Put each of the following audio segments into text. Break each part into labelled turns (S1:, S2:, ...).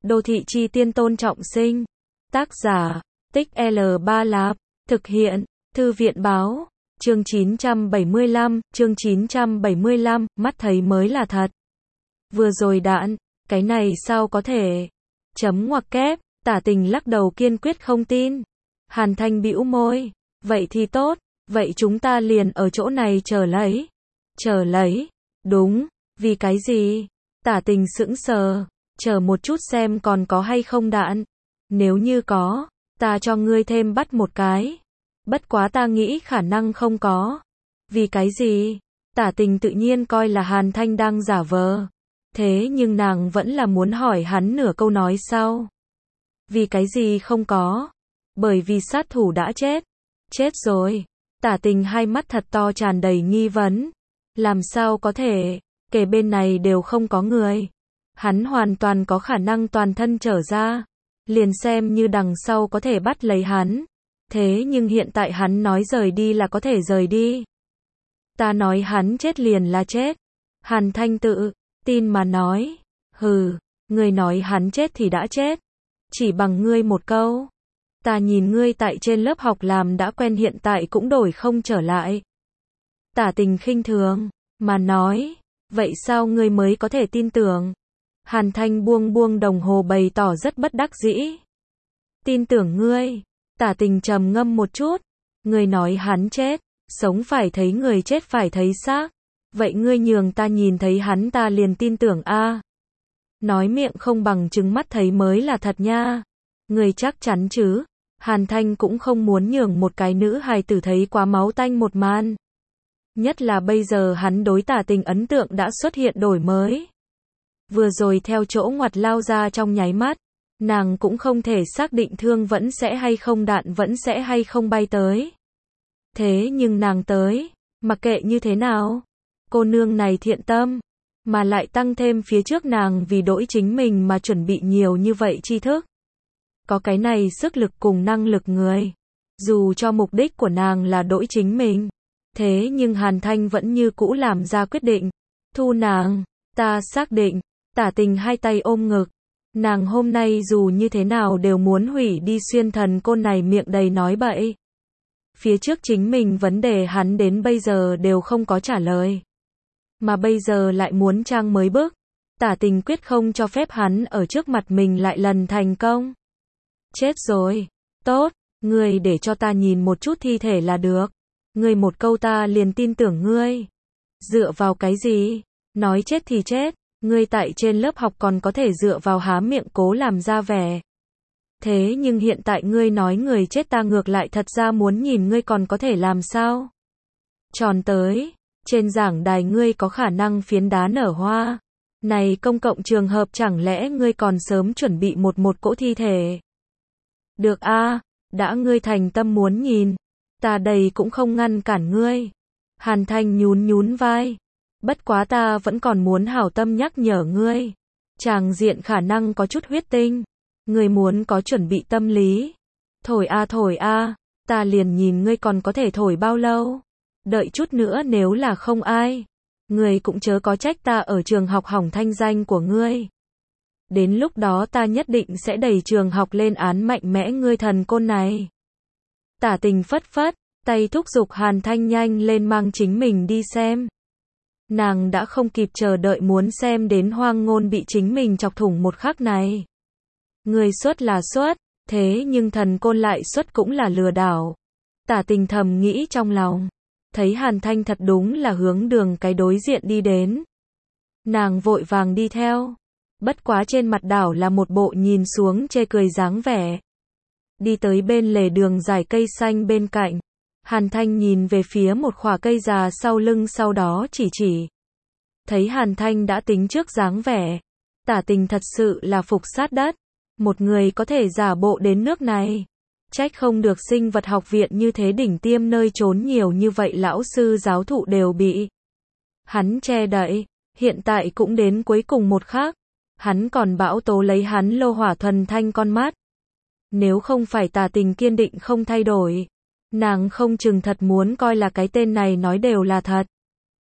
S1: Đô thị chi tiên Tôn Trọng Sinh. Tác giả, Tích L3 Lạp. Thực hiện, Thư viện báo. Chương 975, mắt thấy mới là thật. Vừa rồi đạn, cái này sao có thể? Chấm ngoặc kép, Tả Tình lắc đầu kiên quyết không tin. Hàn Thanh bĩu môi, vậy thì tốt, vậy chúng ta liền ở chỗ này chờ lấy. Chờ lấy? Đúng, vì cái gì? Tả Tình sững sờ, chờ một chút xem còn có hay không đạn. Nếu như có, ta cho ngươi thêm bắt một cái. Bất quá ta nghĩ khả năng không có. Vì cái gì? Tả Tình tự nhiên coi là Hàn Thanh đang giả vờ. Thế nhưng nàng vẫn là muốn hỏi hắn nửa câu nói sau. Vì cái gì không có? Bởi vì sát thủ đã chết. Chết rồi. Tả Tình hai mắt thật to tràn đầy nghi vấn. Làm sao có thể? Kề bên này đều không có người. Hắn hoàn toàn có khả năng toàn thân trở ra. Liền xem như đằng sau có thể bắt lấy hắn. Thế nhưng hiện tại hắn nói rời đi là có thể rời đi. Ta nói hắn chết liền là chết. Hàn Thanh tự tin mà nói. Hừ, ngươi nói hắn chết thì đã chết. Chỉ bằng ngươi một câu. Ta nhìn ngươi tại trên lớp học làm đã quen hiện tại cũng đổi không trở lại. Tả Tình khinh thường mà nói. Vậy sao ngươi mới có thể tin tưởng? Hàn Thanh buông buông đồng hồ bày tỏ rất bất đắc dĩ. Tin tưởng ngươi. Tả Tình trầm ngâm một chút. Ngươi nói hắn chết, sống phải thấy người chết phải thấy xác. Vậy ngươi nhường ta nhìn thấy hắn ta liền tin tưởng a. Nói miệng không bằng chứng mắt thấy mới là thật nha. Ngươi chắc chắn chứ? Hàn Thanh cũng không muốn nhường một cái nữ hài tử thấy quá máu tanh một màn. Nhất là bây giờ hắn đối Tả Tình ấn tượng đã xuất hiện đổi mới. Vừa rồi theo chỗ ngoặt lao ra trong nháy mắt, nàng cũng không thể xác định thương vẫn sẽ hay không đạn vẫn sẽ hay không bay tới. Thế nhưng nàng tới, mặc kệ như thế nào, cô nương này thiện tâm, mà lại tăng thêm phía trước nàng vì đỗi chính mình mà chuẩn bị nhiều như vậy tri thức. Có cái này sức lực cùng năng lực người, dù cho mục đích của nàng là đỗi chính mình, thế nhưng Hàn Thanh vẫn như cũ làm ra quyết định, thu nàng, ta xác định. Tả Tình hai tay ôm ngực. Nàng hôm nay dù như thế nào đều muốn hủy đi Xuyên Thần Côn này miệng đầy nói bậy. Phía trước chính mình vấn đề hắn đến bây giờ đều không có trả lời. Mà bây giờ lại muốn trang mới bước. Tả Tình quyết không cho phép hắn ở trước mặt mình lại lần thành công. Chết rồi. Tốt, ngươi để cho ta nhìn một chút thi thể là được. Ngươi một câu ta liền tin tưởng ngươi. Dựa vào cái gì? Nói chết thì chết. Ngươi tại trên lớp học còn có thể dựa vào há miệng cố làm ra vẻ. Thế nhưng hiện tại ngươi nói người chết ta ngược lại thật ra muốn nhìn ngươi còn có thể làm sao? Tròn tới, trên giảng đài ngươi có khả năng phiến đá nở hoa. Này công cộng trường hợp chẳng lẽ ngươi còn sớm chuẩn bị một cỗ thi thể? Được a, đã ngươi thành tâm muốn nhìn, ta đây cũng không ngăn cản ngươi. Hàn Thanh nhún vai. Bất quá ta vẫn còn muốn hảo tâm nhắc nhở ngươi. Tràng diện khả năng có chút huyết tinh. Ngươi muốn có chuẩn bị tâm lý. Thổi a, ta liền nhìn ngươi còn có thể thổi bao lâu. Đợi chút nữa nếu là không ai. Ngươi cũng chớ có trách ta ở trường học hỏng thanh danh của ngươi. Đến lúc đó ta nhất định sẽ đẩy trường học lên án mạnh mẽ ngươi thần côn này. Tả Tình phất phất, tay thúc giục Hàn Thanh nhanh lên mang chính mình đi xem. Nàng đã không kịp chờ đợi muốn xem đến Hoang Ngôn bị chính mình chọc thủng một khắc này. Người xuất là xuất, thế nhưng thần côn lại xuất cũng là lừa đảo. Tả Tình thầm nghĩ trong lòng. Thấy Hàn Thanh thật đúng là hướng đường cái đối diện đi đến. Nàng vội vàng đi theo. Bất quá trên mặt đảo là một bộ nhìn xuống chê cười dáng vẻ. Đi tới bên lề đường dải cây xanh bên cạnh. Hàn Thanh nhìn về phía một khỏa cây già sau lưng sau đó chỉ. Thấy Hàn Thanh đã tính trước dáng vẻ. Tả Tình thật sự là phục sát đất. Một người có thể giả bộ đến nước này. Trách không được sinh vật học viện như thế đỉnh tiêm nơi trốn nhiều như vậy lão sư giáo thụ đều bị hắn che đậy. Hiện tại cũng đến cuối cùng một khắc. Hắn còn bão tố lấy hắn lô hỏa thuần thanh con mắt. Nếu không phải Tả Tình kiên định không thay đổi. Nàng không chừng thật muốn coi là cái tên này nói đều là thật.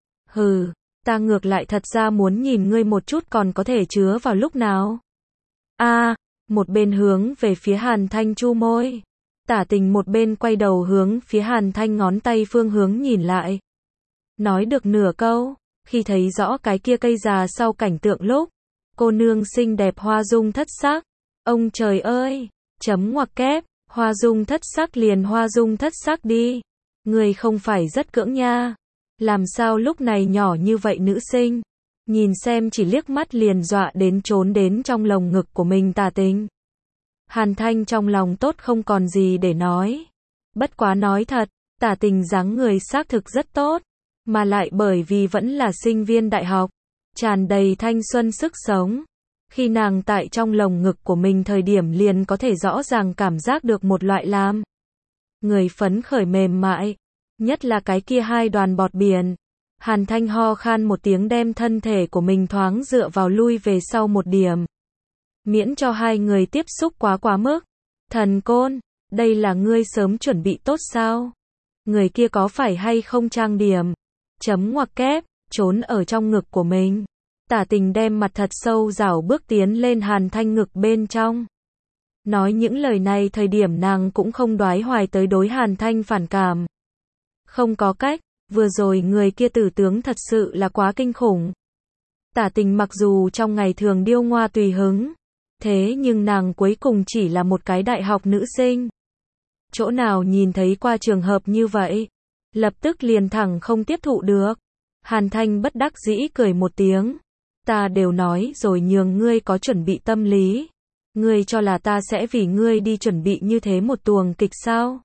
S1: Hừ, ta ngược lại thật ra muốn nhìn ngươi một chút còn có thể chứa vào lúc nào. Một bên hướng về phía Hàn Thanh chu môi. Tả Tình một bên quay đầu hướng phía Hàn Thanh ngón tay phương hướng nhìn lại. Nói được nửa câu, khi thấy rõ cái kia cây già sau cảnh tượng lúc, cô nương xinh đẹp hoa dung thất sắc. Ông trời ơi, chấm ngoặc kép, hoa dung thất sắc liền hoa dung thất sắc đi. Người không phải rất cưỡng nha. Làm sao lúc này nhỏ như vậy nữ sinh, nhìn xem chỉ liếc mắt liền dọa đến trốn đến trong lồng ngực của mình Tả Tình. Hàn Thanh trong lòng tốt không còn gì để nói. Bất quá nói thật, Tả Tình dáng người xác thực rất tốt, mà lại bởi vì vẫn là sinh viên đại học, tràn đầy thanh xuân sức sống. Khi nàng tại trong lồng ngực của mình thời điểm liền có thể rõ ràng cảm giác được một loại làm người phấn khởi mềm mại, nhất là cái kia hai đoàn bọt biển. Hàn Thanh ho khan một tiếng đem thân thể của mình thoáng dựa vào lui về sau một điểm. Miễn cho hai người tiếp xúc quá mức. Thần Côn, đây là ngươi sớm chuẩn bị tốt sao? Người kia có phải hay không trang điểm? Chấm ngoặc kép, trốn ở trong ngực của mình. Tả Tình đem mặt thật sâu rảo bước tiến lên Hàn Thanh ngực bên trong. Nói những lời này thời điểm nàng cũng không đoái hoài tới đối Hàn Thanh phản cảm. Không có cách, vừa rồi người kia tử tướng thật sự là quá kinh khủng. Tả Tình mặc dù trong ngày thường điêu ngoa tùy hứng, thế nhưng nàng cuối cùng chỉ là một cái đại học nữ sinh. Chỗ nào nhìn thấy qua trường hợp như vậy, lập tức liền thẳng không tiếp thụ được. Hàn Thanh bất đắc dĩ cười một tiếng. Ta đều nói rồi nhường ngươi có chuẩn bị tâm lý. Ngươi cho là ta sẽ vì ngươi đi chuẩn bị như thế một tuồng kịch sao?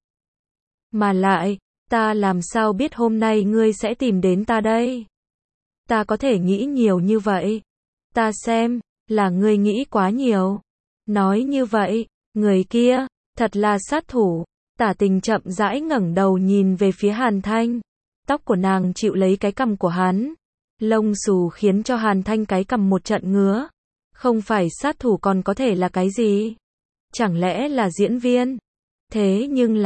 S1: Mà lại, ta làm sao biết hôm nay ngươi sẽ tìm đến ta đây? Ta có thể nghĩ nhiều như vậy. Ta xem, là ngươi nghĩ quá nhiều. Nói như vậy, người kia, thật là sát thủ. Tả Tình chậm rãi ngẩng đầu nhìn về phía Hàn Thanh. Tóc của nàng chịu lấy cái cằm của hắn. Lông xù khiến cho Hàn Thanh cái cằm một trận ngứa. Không phải sát thủ còn có thể là cái gì? Chẳng lẽ là diễn viên? Thế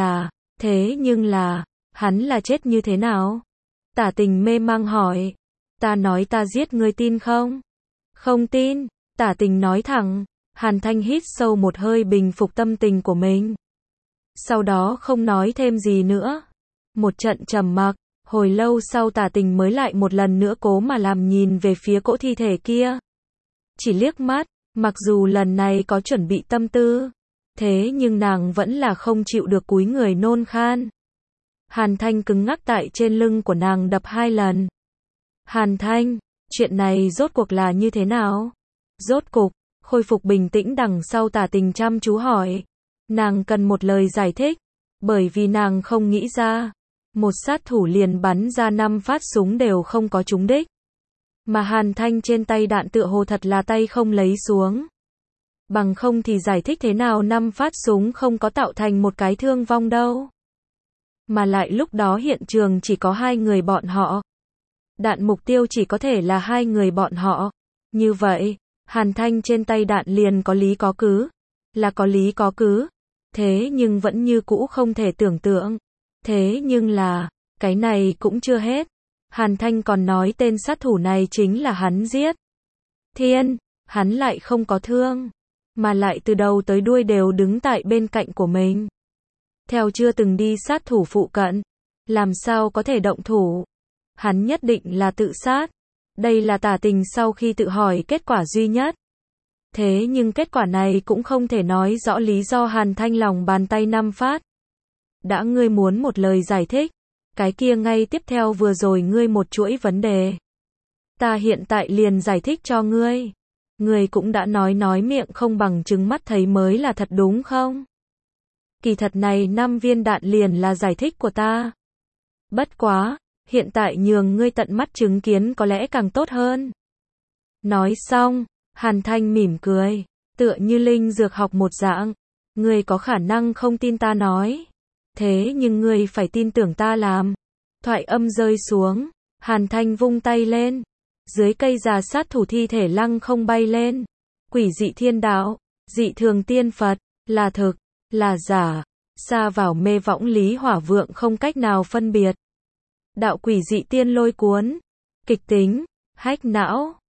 S1: nhưng là, hắn là chết như thế nào? Tả Tình mê mang hỏi. Ta nói ta giết ngươi tin không? Không tin, Tả Tình nói thẳng. Hàn Thanh hít sâu một hơi bình phục tâm tình của mình. Sau đó không nói thêm gì nữa. Một trận trầm mặc, hồi lâu sau Tả Tình mới lại một lần nữa cố mà làm nhìn về phía cỗ thi thể kia. Chỉ liếc mắt, mặc dù lần này có chuẩn bị tâm tư, thế nhưng nàng vẫn là không chịu được cúi người nôn khan. Hàn Thanh cứng ngắc tại trên lưng của nàng đập 2 lần. Hàn Thanh, chuyện này rốt cuộc là như thế nào? Rốt cục, khôi phục bình tĩnh đằng sau Tả Tình chăm chú hỏi. Nàng cần một lời giải thích, bởi vì nàng không nghĩ ra, một sát thủ liền bắn ra 5 phát súng đều không có trúng đích. Mà Hàn Thanh trên tay đạn tựa hồ thật là tay không lấy xuống. Bằng không thì giải thích thế nào 5 phát súng không có tạo thành một cái thương vong đâu. Mà lại lúc đó hiện trường chỉ có 2 người bọn họ. Đạn mục tiêu chỉ có thể là 2 người bọn họ. Như vậy, Hàn Thanh trên tay đạn liền có lý có cứ. Là có lý có cứ. Thế nhưng vẫn như cũ không thể tưởng tượng. Thế nhưng là, cái này cũng chưa hết. Hàn Thanh còn nói tên sát thủ này chính là hắn giết. Thiên, hắn lại không có thương. Mà lại từ đầu tới đuôi đều đứng tại bên cạnh của mình. Theo chưa từng đi sát thủ phụ cận. Làm sao có thể động thủ. Hắn nhất định là tự sát. Đây là Tả Tình sau khi tự hỏi kết quả duy nhất. Thế nhưng kết quả này cũng không thể nói rõ lý do Hàn Thanh lòng bàn tay 5 phát. Đã ngươi muốn một lời giải thích, cái kia ngay tiếp theo vừa rồi ngươi một chuỗi vấn đề. Ta hiện tại liền giải thích cho ngươi. Ngươi cũng đã nói miệng không bằng chứng mắt thấy mới là thật đúng không? Kỳ thật này 5 viên đạn liền là giải thích của ta. Bất quá, hiện tại nhường ngươi tận mắt chứng kiến có lẽ càng tốt hơn. Nói xong, Hàn Thanh mỉm cười, tựa như linh dược học một dạng. Ngươi có khả năng không tin ta nói. Thế nhưng ngươi phải tin tưởng ta làm. Thoại âm rơi xuống, Hàn Thanh vung tay lên. Dưới cây già sát thủ thi thể lăng không bay lên. Quỷ dị thiên đạo, dị thường tiên Phật, là thực, là giả, xa vào mê võng lý hỏa vượng không cách nào phân biệt. Đạo quỷ dị tiên lôi cuốn, kịch tính, hách não.